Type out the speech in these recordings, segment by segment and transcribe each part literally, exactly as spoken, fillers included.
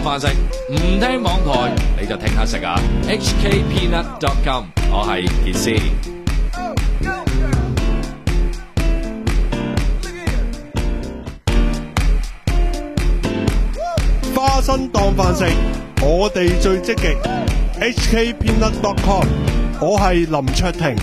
飯食，唔聽網台你就聽下食啊 ！H K peanut dot com， 我係傑斯。 花生當飯食，我哋最積極。H K peanut dot com， 我係林卓廷。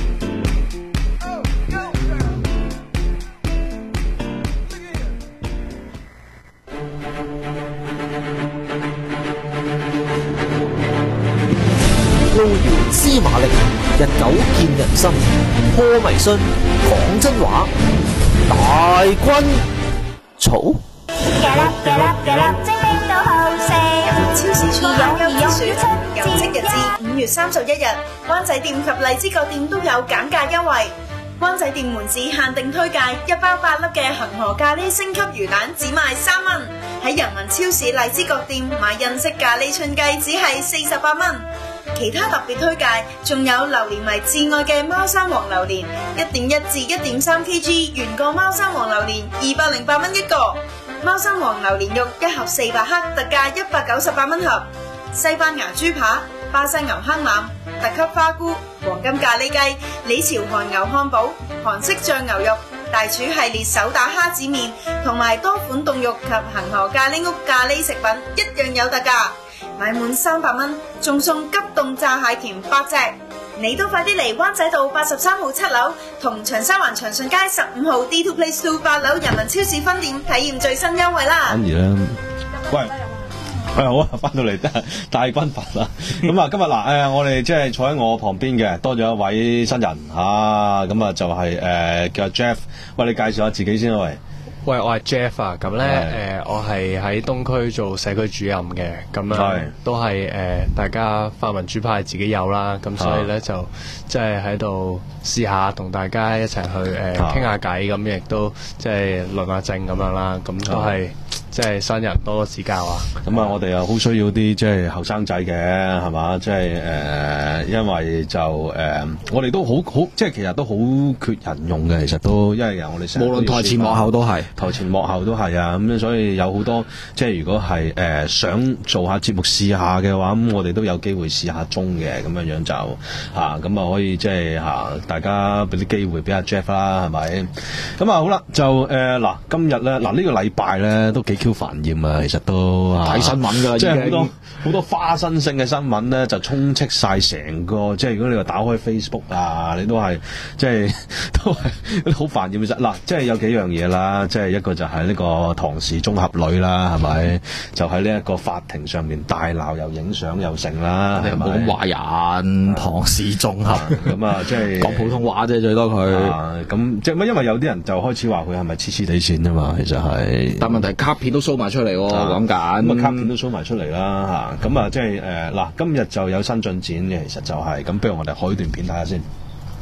路遙知馬力，日久見人心。破迷信，講真話，大軍草。 嘅啦嘅啦嘅啦，精靈都好食。超市初夏優之選，有即日至五月三十一日，灣仔店及荔枝角店都有減價優惠。灣仔店門市限定推介一包八粒嘅恒河咖喱星級魚蛋，只賣三蚊。喺人民超市荔枝角店買印式咖喱春雞，只係四十八蚊。其他特別推介仲有榴蓮迷至愛嘅貓山王榴蓮，一點一至一點三 kg 原個貓山王榴蓮二百零八蚊一個。貓山王榴蓮肉一盒四百克，特價一百九十八蚊盒。西班牙豬扒、巴西牛坑腩、特級花菇、黃金咖喱雞、李朝韓牛漢堡、韓式醬牛肉、大廚系列手打蝦子麵同埋多款凍肉及恒河咖喱屋咖喱食品一樣有特價，買滿三百蚊仲送急凍炸蟹鉗八隻。你都快啲嚟灣仔道八十三號七樓同長沙灣長順街十五號 D two Place Two 八樓人民超市分店體驗最新優惠啦！ 反而咧，喂，係好啊，翻到嚟大軍閥啦。咁啊，今日嗱，誒，我哋即係坐喺我旁邊嘅，多咗一位新人啊，咁啊就係誒叫 Jeff， 喂，你介紹下自己先啊，喂。 喂，我係 Jeff 啊，咁咧誒，我係喺東區做社區主任嘅，咁樣都係誒、呃、大家泛民主派自己有啦，咁所以咧就即係喺度試下同大家一齊去誒傾下偈，咁亦都即係論下政咁樣啦，咁都係即係新人多多指教啊。 咁啊，我哋又好需要啲即係後生仔嘅，係嘛？即係誒，因為就誒、呃，我哋都好好，即係其實都好缺人用嘅，其實都因為由我哋成日無論台前幕後都係。 台前幕後都係啊，咁所以有好多即係如果係誒、呃、想做下節目試下嘅話，咁我哋都有機會試下中嘅，咁樣樣就嚇咁啊可以即係嚇大家俾啲機會俾阿 Jeff 啦，係咪？咁啊好啦，就誒嗱、呃、今日咧嗱呢、呢個禮拜咧都幾 Q 煩厭啊，其實都睇新聞㗎， 即係好多好多花生性嘅新聞咧就充斥晒成個，即係如果你話打開 Facebook 啊，你都係即係都係好煩厭。其實嗱，即係有幾樣嘢啦，即係。一個就係呢個唐氏綜合女啦，係咪？就喺呢一個法庭上面大鬧又影相又成啦，係咪？ 冇咁話人，唐氏綜合咁啊，即係講普通話啫，最多佢。 咁即係因為有啲人就開始話佢係咪黐黐地線啊嘛，其實係。 但問題卡片都 show 埋出嚟喎，講緊。咁啊，卡片都 show 埋出嚟啦，嚇。咁啊，即係誒嗱，今日就有新進展嘅，其實就係、是、咁。不如我哋開段片睇下先。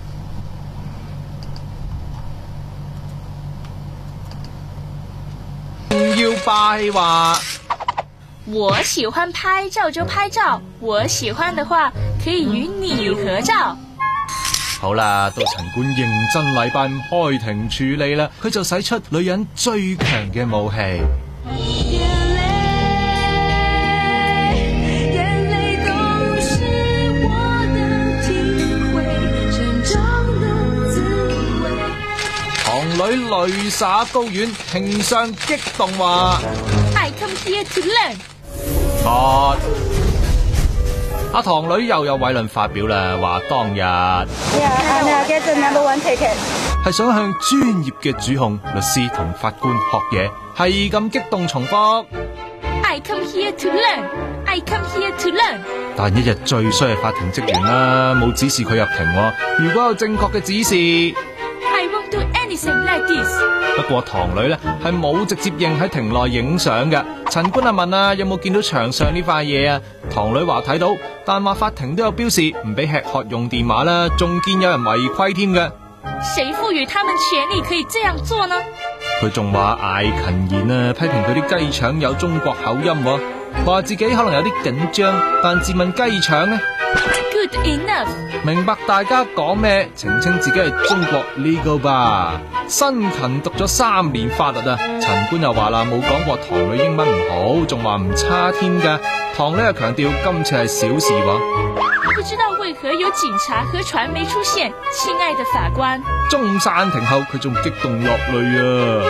要霸氣話， 我喜歡拍照就拍照，我喜歡的話可以與你合照。 好啦，到陳官認真禮拜五開庭處理啦，佢就使出女人最強嘅武器。唐女淚灑高院，庭上激動話 I come here to learn。 啊！阿唐女又有偉論發表啦，話當日係想向專業嘅主控律師同法官學嘢，係咁激動重複 I come here to learn。I come here to learn。 但一日最衰係法庭職員啦，冇指示佢入庭。如果有正確嘅指示。 Like this。 不過唐女咧係冇直接認喺庭內影相嘅。陳官啊問啊有冇見到牆上呢塊嘢啊？唐女話睇到，但話法庭都有標示唔俾吃喝用電話啦，仲見有人違規添嘅。 誰賦予他們權利可以這樣做呢？ 佢仲話艾勤言啊，批評佢啲雞腸有中國口音，話自己可能有啲緊張，但自問雞腸呢。 good enough。 明白大家講咩，澄清自己係中國 legal 吧。辛勤讀咗三年法律啊，陳官又話啦，冇講過堂女英文唔好，仲話唔差添㗎。堂女又強調今次係小事喎。 不知道為何有警察和傳媒出現，親愛的法官。 中山庭後佢仲激動落淚啊！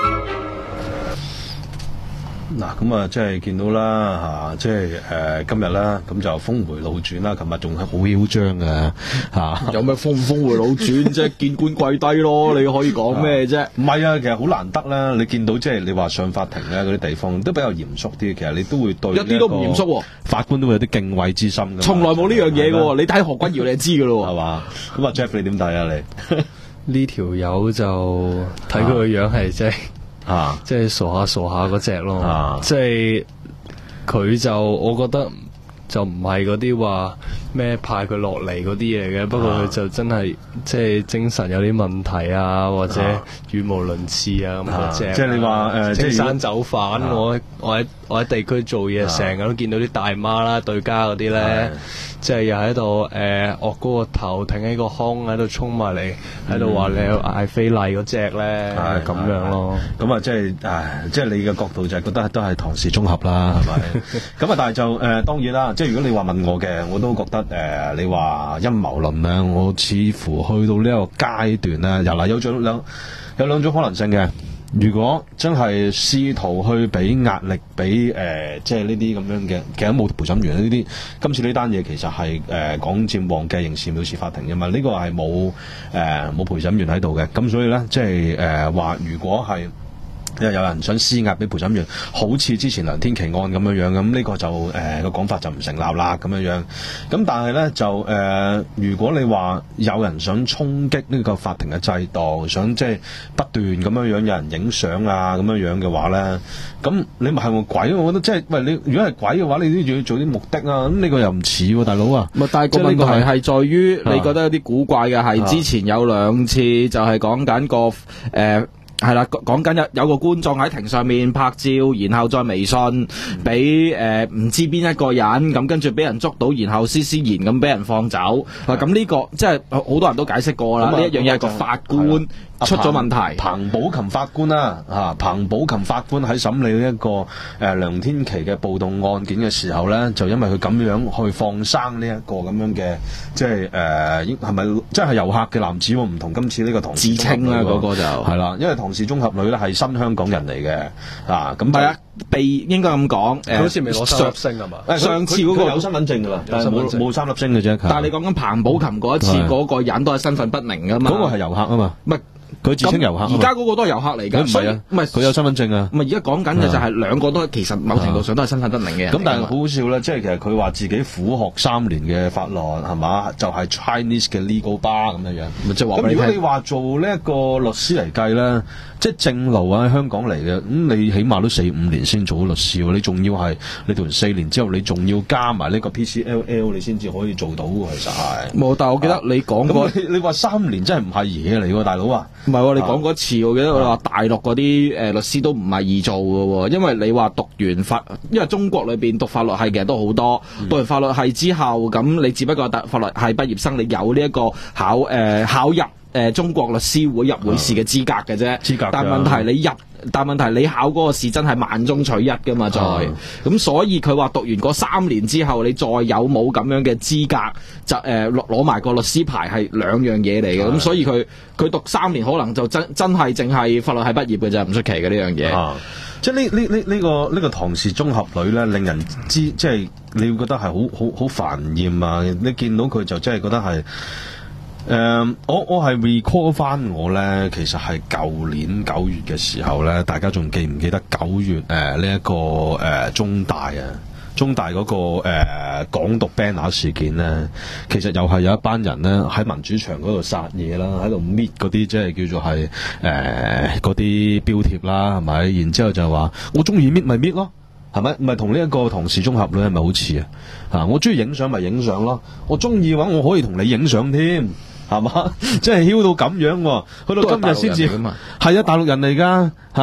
嗱，咁啊，即係見到啦嚇，即係誒今日啦，咁就峰回路轉啦。琴日仲係好囂張嘅嚇， 有咩峰唔峰回路轉啫？見官跪低咯，你可以講咩啫？ 唔係啊，其實好難得啦。你見到即係你話上法庭咧嗰啲地方都比較嚴肅啲，其實你都會對一啲都唔嚴肅喎， 法官都會有啲敬畏之心㗎。 從來冇呢樣嘢嘅喎，你睇何君堯你就知㗎咯喎， 係嘛？咁啊 Jeff 你點睇啊你？ 呢條友就睇佢個樣係即係。 啊， 即係傻下傻下嗰隻咯， 啊、 即係佢就我覺得就唔係嗰啲話咩派佢落嚟嗰啲嘢嘅，不過佢就真係即係精神有啲問題啊，或者語無倫次啊咁嗰隻。 即係你話誒， 青山走反， 啊、 我我喺我喺地區做嘢，成日、啊、都見到啲大媽啦、對家嗰啲咧。即係又喺度誒，惡高個頭，挺起個胸喺度衝埋嚟，喺度話你嗌非禮嗰隻咧，係咁樣咯。 咁啊，即係誒，即係你嘅角度就係覺得都係唐氏綜合啦，係咪？咁啊，但係就誒、呃，當然啦，即係如果你話問我嘅，我都覺得誒、呃，你話陰謀論咧，我似乎去到呢一個階段咧，又嗱有種兩有兩種可能性嘅。如果真係試圖去俾壓力俾誒、呃，即係呢啲咁樣嘅，其實冇陪審員呢啲。今次呢單嘢其實係誒講佔旺嘅刑事藐視法庭嘅嘛，呢、這個係冇誒冇陪審員喺度嘅。咁所以咧，即係誒話，如果係有人想施壓俾陪審員，好似之前梁天琦案咁樣樣，咁呢個就誒個講法就唔成立啦咁樣樣。咁但係咧就誒、呃，如果你話有人想衝擊呢個法庭嘅制度，想即係不斷咁樣樣有人影相啊咁樣樣嘅話咧，咁你咪係個鬼？我覺得即係喂，你如果係鬼嘅話，你都要做啲目的啊。咁呢個又唔似喎，大佬啊。 咪但係個問題係在於，你覺得有啲古怪嘅係、啊、之前有兩次就係講緊個誒。呃係啦，講緊有有個觀眾喺庭上面拍照，然後再微信俾誒唔知邊一個人，咁跟住俾人捉到，然後施施然咁俾人放走。嗱，咁呢個即係好多人都解釋過啦，呢、嗯、一樣嘢係個法官出咗問題。 彭寶琴法官啦，啊，彭寶琴法官喺審理呢一個誒、呃、梁天琦嘅暴動案件嘅時候咧，就因為佢咁樣去放生呢一個咁樣嘅，即係誒係咪即係遊客嘅男子喎？唔同今次呢個唐氏自稱啦，嗰個就係啦，因為唐氏綜合女咧係新香港人嚟嘅，啊咁係啊，被應該咁講， 佢好似未攞三粒星係嘛？ 上次嗰個有身份證㗎啦，但係冇冇三粒星嘅啫。 但係你講緊彭寶琴嗰一次嗰個人都係身份不明㗎嘛？ 嗰個係遊客啊嘛， 唔係。 佢自稱遊客， 而家嗰個都係遊客嚟㗎， 唔係啊，唔係佢有身份證啊。 唔係而家講緊嘅就係兩個都其實某程度上都係身份不明嘅人。 咁但係好好笑咧，即係其實佢話自己苦學三年嘅法律係嘛，就係、是、Chinese 嘅 legal bar 咁樣樣。即係話咁如果你話做呢一個律師嚟計咧，即係正路喺香港嚟嘅，咁、嗯、你起碼都四五年先做到律師喎。你仲要係你讀完四年之後，你仲要加埋呢個 P C L L， 你先至可以做到喎。其實係冇，但係我記得你講過， 啊、你話三年真係唔係嘢嚟喎，大佬啊！ 唔係喎，你講嗰次，我記得我話大陸嗰啲誒律師都唔係易做嘅喎，因為你話讀完法，因為中國裏邊讀法律系嘅都好多，嗯、讀完法律系之後，咁你只不過係法律系畢業生，你有呢一個考誒、呃、考入誒、呃、中國律師會入會試嘅資格嘅啫。資格。但問題你入，但問題你考嗰個試真係萬中取一㗎嘛，再咁、嗯、所以佢話讀完嗰三年之後，你再有冇咁樣嘅資格，就誒攞攞埋個律師牌係兩樣嘢嚟嘅。咁、嗯、所以佢佢讀三年可能就真真係淨係法律系畢業嘅啫，唔出奇嘅呢樣嘢。 啊，即係呢呢呢呢個呢、呢個唐氏綜合女咧，令人知即係你會覺得係好好好煩厭啊！你見到佢就真係覺得係。誒、uh，我我係 recall 翻我咧，其實係舊年九月嘅時候咧，大家仲記唔記得九月誒呢一個誒、呃、中大啊，中大嗰、那個誒、呃、港獨 banner 事件咧，其實又係有一班人咧喺民主牆嗰度殺嘢啦，喺度搣嗰啲即係叫做係誒嗰啲標貼啦，係咪？然之後就話我中意搣咪搣咯，係咪？唔係同呢一個唐氏綜合女係咪好似啊？啊，我中意影相咪影相咯，我中意嘅話我可以同你影相添。係嘛？即係囂到咁樣喎，去到今日先至係啊！大陸人嚟㗎嚇，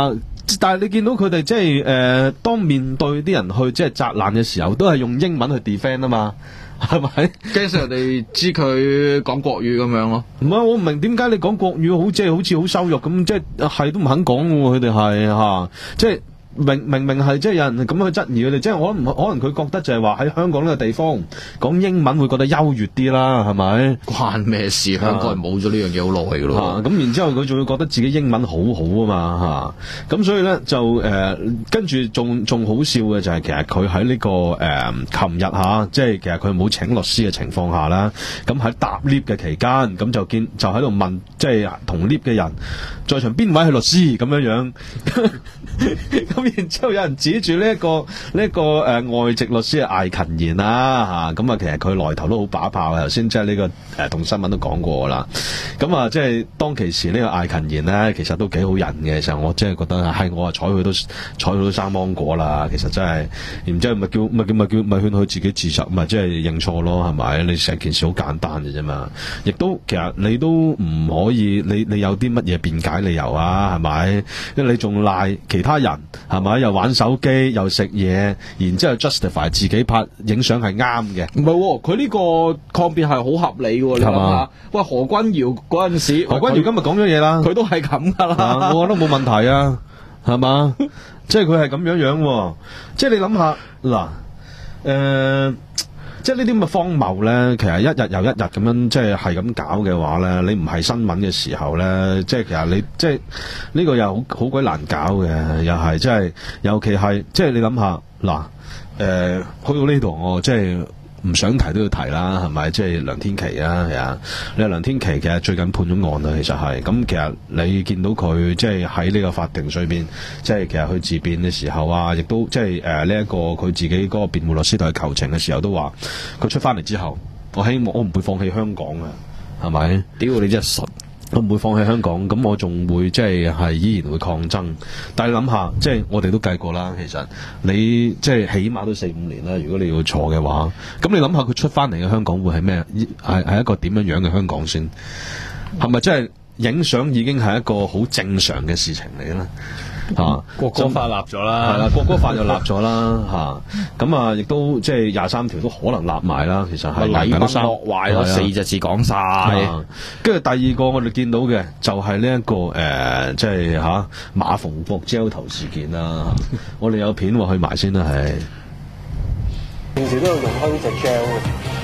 但係你見到佢哋即係誒，當面對啲人去即係責難嘅時候，都係用英文去 defend 啊嘛。係咪？ 驚死人哋知佢講國語咁樣咯？ 唔係，我唔明點解你講國語好即係好似好羞辱咁，即係係都唔肯講喎。佢哋係嚇，即係。明明明係即係有人咁去質疑佢哋，即係可能可能佢覺得就係話喺香港呢個地方講英文會覺得優越啲啦，係咪？ 關咩事？香港係冇咗呢樣嘢好耐㗎咯。 咁然之後佢仲會覺得自己英文好好啊嘛嚇，咁所以咧就誒跟住仲仲好笑嘅就係其實佢喺呢個誒琴日嚇，即係其實佢冇請律師嘅情況下啦，咁喺搭 lift 嘅期間，咁就見就喺度問，即係同 lift 嘅人在場邊位係律師咁樣樣，咁。然之後有人指住呢一個呢一個誒外籍律師係艾勤賢啦嚇，咁啊其實佢來頭都好把炮嘅，頭先即係呢個誒同新聞都講過啦。咁啊即係當其時呢個艾勤賢咧，其實都幾好人嘅，其實我真係覺得係我啊睬佢都睬佢都生芒果啦。其實真係，然之後咪叫咪叫咪叫咪勸佢自己自首，咪即係認錯咯，係咪？你成件事好簡單嘅啫嘛。亦都其實你都唔可以，你你有啲乜嘢辯解理由啊？係咪？因為你仲賴其他人。係咪又玩手機又食嘢，然之後 justify 自己拍影相係啱嘅？ 唔係，佢呢個抗辯係好合理嘅。你諗下，喂，何君堯嗰陣時， 何君堯今日講咗嘢啦， 佢都係咁噶啦， 我覺得冇問題啊，係嘛？即係佢係咁樣樣，即係你諗下嗱，誒。即係呢啲咁嘅荒謬咧，其實一日又一日咁樣，即係係咁搞嘅話咧，你唔係新聞嘅時候咧，即係其實你即係呢個又好好鬼難搞嘅，又係即係尤其係即係你諗下嗱，誒、呃、去到呢度我即係。唔想提都要提啦，係咪？即係梁天琦啊，係啊！你話梁天琦其實最近判咗案啦，其實係咁。其實你見到佢即係喺呢個法庭上邊，即係其實佢自辯嘅時候啊，亦都即係誒呢一個佢自己嗰個辯護律師同佢求情嘅時候都話，佢出翻嚟之後，我希望我唔會放棄香港啊，係咪？ 屌你真係神！ 我唔會放棄香港，咁我仲會即係係依然會抗爭。但係諗下，即係我哋都計過啦。其實你即係起碼都四五年啦。如果你要坐嘅話，咁你諗下佢出翻嚟嘅香港會係咩？係係一個點樣樣嘅香港先？係咪即係影相已經係一個好正常嘅事情嚟咧？嚇、啊， 國歌法立咗啦， 係啦，國歌法就立咗啦，嚇，咁啊，亦都即係廿三條都可能立埋啦。其實係禮崩樂壞咯，四隻字講晒。 跟住第二個我哋見到嘅就係呢一個誒、呃，即係嚇、啊、馬逢國焦頭事件啦。我哋有片喎，去埋先啦，係。 平時都有用開呢隻 gel 嘅。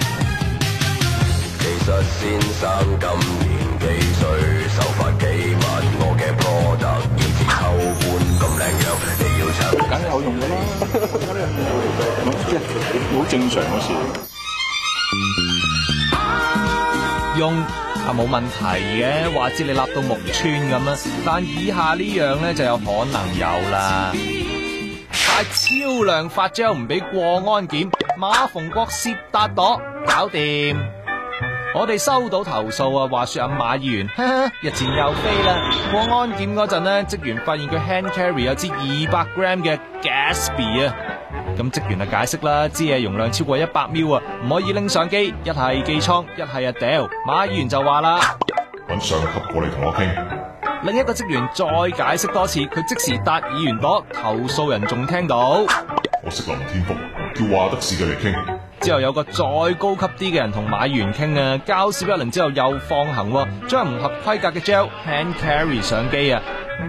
其實先生今年幾歲，手法幾密，我嘅 product 要似秋官咁靚樣，你要抽梗係有用㗎啦，即係好正常嘅事。 用啊冇問題嘅，話知你立到木村咁啦，但以下呢樣咧就有可能有啦。派超量發膠唔俾過安檢，馬逢國攝達朵搞掂。我哋收到投訴啊，話說阿馬議員呵呵日前又飛啦，過安檢嗰陣呢，職員發現佢 hand carry 有支二百 gram 嘅 Gatsby 啊，咁職員啊解釋啦，支嘢容量超過一百 ml 啊，唔可以拎上機，一係寄倉，一係啊掉。馬議員就話啦， 揾上級過嚟同我傾。 另一個職員再解釋多次，佢即時答議員朵，投訴人仲聽到。 我識林天福，叫話得事嘅嚟傾。 之後有個再高級啲嘅人同馬議員傾啊，交涉一輪之後又放行，將唔合規格嘅 gel hand carry 上機啊！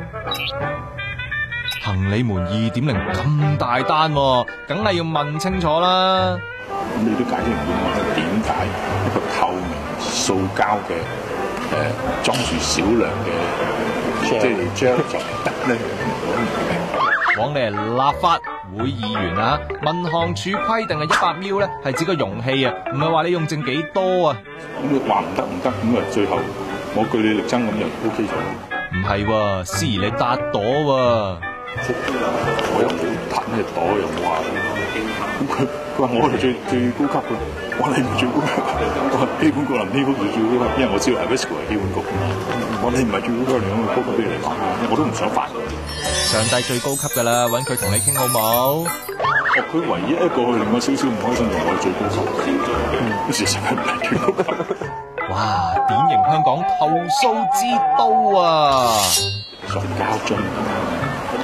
行李門二點零咁大單，梗係要問清楚啦。 咁你都解釋唔到我點解一個透明塑膠嘅誒裝住少量嘅即係 gel 就得咧？ 枉你係立法會議員啊！民航處規定係一百 ml 咧，係指個容器啊，唔係話你用剩幾多啊。 咁你話唔得唔得，咁啊最後我據理力爭咁就 O K 咗。 唔係喎，司儀你搭朵喎、啊。 我又冇拍咩朵，又冇話。咁佢佢話我係最最高級嘅，我話你唔係最高級，我話基本個林基本就最高級，因為我知道係 Vesco 係基本局。我話你唔係最高級，你咁高級俾你嚟講，我都唔想煩。 上帝最高級噶啦，揾佢同你傾好冇？ 哦，佢唯一一個令我少少唔開心就我係最高級，嗯，事實係唔係最高級。 哇，典型香港投訴之都啊！ 塑膠樽，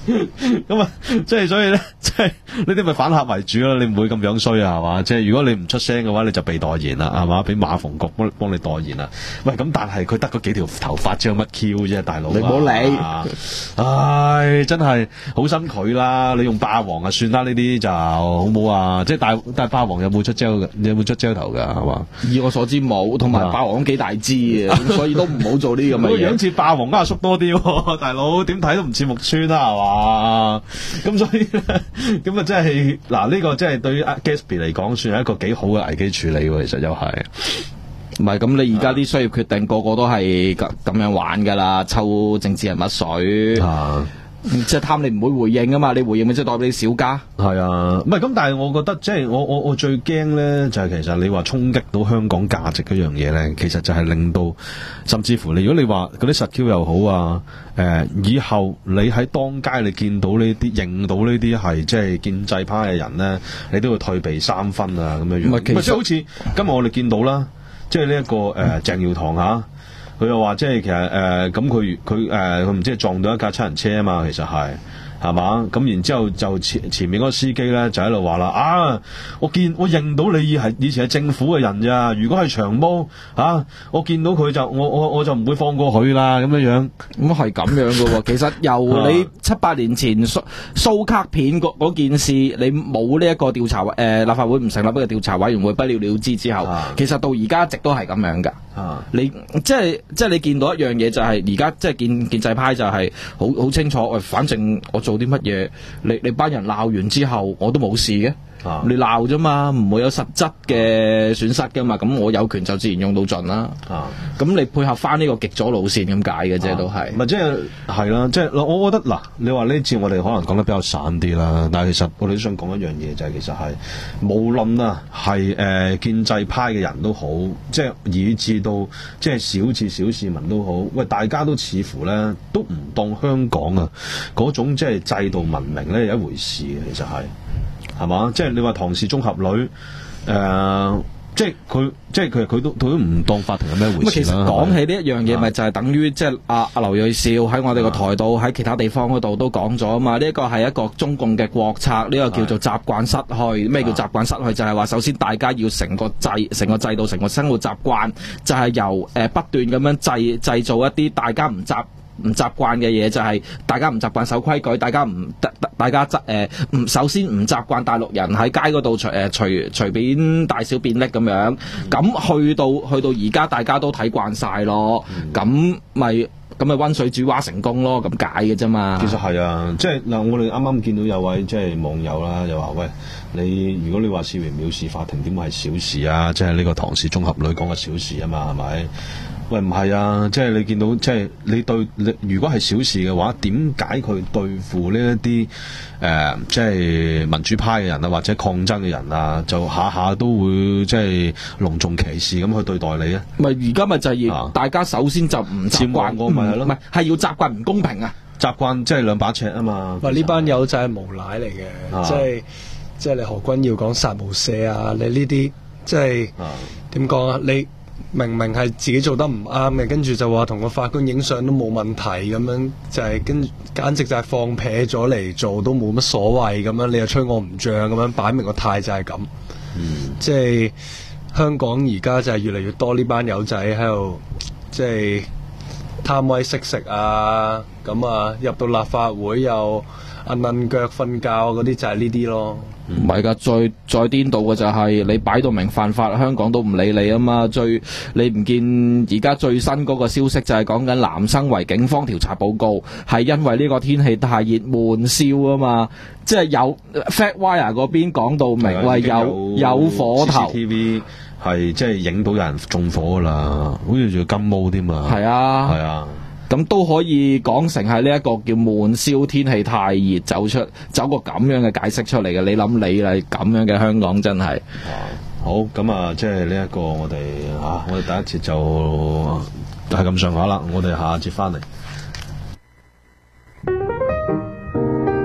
咁啊，即係所以咧，即係呢啲咪反客為主咯。你唔會咁樣衰啊，係嘛？即係如果你唔出聲嘅話，你就被代言啦，係嘛？俾馬逢國幫幫你代言啦。喂，咁但係佢得嗰幾條頭髮，知有乜 Q 啫，大佬、啊？ 你唔好理。 唉，真係好心佢啦。你用霸王啊，算啦，呢啲就好冇啊。即係大，但係霸王有冇出 gel 嘅？你有冇出 gel 頭㗎？係嘛？ 以我所知冇，同埋霸王幾大支嘅，咁所以都唔好做呢啲咁嘅嘢。 個樣似霸王阿叔多啲喎，大佬點睇都唔似木村啦，係嘛？咁所以咧，咁啊真係嗱，呢個真係對於 Gatsby 嚟講，算係一個幾好嘅危機處理喎。其實又係， 唔係咁你而家啲商業決定個個都係咁咁樣玩㗎啦，抽政治人物水。 啊即係貪你唔會回應啊嘛，你回應咪即係代表你小家。 係啊，唔係咁，但係我覺得即係我我我最驚咧，就係、是、其實你話衝擊到香港價值嗰樣嘢咧，其實就係令到甚至乎你如果你話嗰啲實 Q 又好啊，誒、呃、以後你喺當街你見到呢啲認到呢啲係即係建制派嘅人咧，你都要退避三分啊咁樣樣。唔係，即係好似今日我哋見到啦，即係呢一個誒、呃、鄭耀棠嚇。佢又話即係其實誒咁佢佢誒佢唔知係撞到一架七人車啊嘛，其實係係嘛，咁然之後就前前面嗰個司機咧就喺度話啦啊，我見我認到你係以前係政府嘅人咋，如果係長毛啊，我見到佢就我我我就唔會放過佢啦咁樣樣。 咁係咁樣嘅喎，其實由你七八年前蘇蘇卡片嗰嗰件事，你冇呢一個調查誒、呃、立法會唔成立呢個調查委員會不了了之之後，啊、其實到而家一直都係咁樣㗎。啊、你即係即係你見到一樣嘢就係而家即係建建制派就係好好清楚，喂，反正我做啲乜嘢，你你班人鬧完之後我都冇事嘅。啊、你鬧啫嘛，唔會有實質嘅損失噶嘛，咁我有權就自然用到盡啦。咁、啊、你配合翻呢個極左路線咁解嘅啫，都係。咪即係係啦，即係我覺得嗱，你話呢次我哋可能講得比較散啲啦，但係其實我哋都想講一樣嘢，就係、是、其實係無論啊係誒建制派嘅人都好，即係以至到即係小至小市民都好，喂，大家都似乎咧都唔當香港啊嗰種即係制度文明咧有一回事嘅，其實係。係嘛？即係你話唐氏綜合女，誒、呃，即係佢，即係佢，佢都佢都唔當法庭係咩回事啦。 其實講起呢一樣嘢，咪就係等於即係阿阿劉銳紹喺我哋個台度，喺其他地方嗰度都講咗啊嘛。呢一個係一個中共嘅國策，呢、這個叫做習慣失去。咩叫習慣失去？就係、是、話首先大家要成個制、成個制度、成個生活習慣，就係、是、由誒、呃、不斷咁樣製製造一啲大家唔習唔習慣嘅嘢，就係大家唔習慣守規矩，大家唔大家誒唔、呃、首先唔習慣大陸人喺街嗰度隨誒隨隨便大小便溺咁樣，咁、嗯、去到去到而家大家都睇慣晒咯，咁咪咁咪溫水煮蛙成功咯，咁解嘅啫嘛。 其實係啊，即係嗱，我哋啱啱見到有位即係網友啦，就話喂，你如果你話視為藐視法庭，點會係小事啊？即係呢個唐氏綜合女講嘅小事啊嘛，係咪？喂，唔係啊，即係你見到，即係你對你如果係小事嘅話，點解佢對付呢一啲誒，即係民主派嘅人啊，或者抗爭嘅人啊，就下下都會即係隆重其事咁去對待你啊？ 咪而家咪就係要大家首先就唔習慣我咪係咯， 唔係係要習慣唔公平啊， 習慣即係兩把尺啊嘛。 喂，呢班友仔係無賴嚟嘅，即係即係你何君耀講殺無赦啊，你呢啲即係點講啊？你明明係自己做得唔啱嘅，跟住就話同個法官影相都冇問題咁樣，就係、是、跟簡直就係放撇咗嚟做都冇乜所謂咁樣，你又吹我唔脹咁樣，擺明個態就係咁。嗯，即係香港而家就係越嚟越多呢班友仔喺度，即係貪威識食啊，咁啊入到立法會又揞揞腳瞓覺嗰啲就係呢啲咯。 唔係噶，再再顛倒嘅就係、是、你擺到明犯法，香港都唔理你啊嘛。最你唔見而家最新嗰個消息就係講緊南生圍警方調查報告，係因為呢個天氣太熱悶燒啊嘛。即係有 FactWire 嗰邊講到明，喂有有火頭 C C T V 係即係影到有人縱火噶啦，好似仲金毛添嘛。 係啊， 係啊。 咁都可以講成係呢一個叫悶燒，天氣太熱，走出走個咁樣嘅解釋出嚟嘅。你諗你啦，咁樣嘅香港真係。 好，咁啊，即係呢一個我哋啊，我哋第一節就係咁上下啦，我哋下一節翻嚟。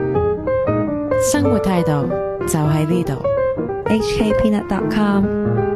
生活態度就喺呢度。H K Peanut dot com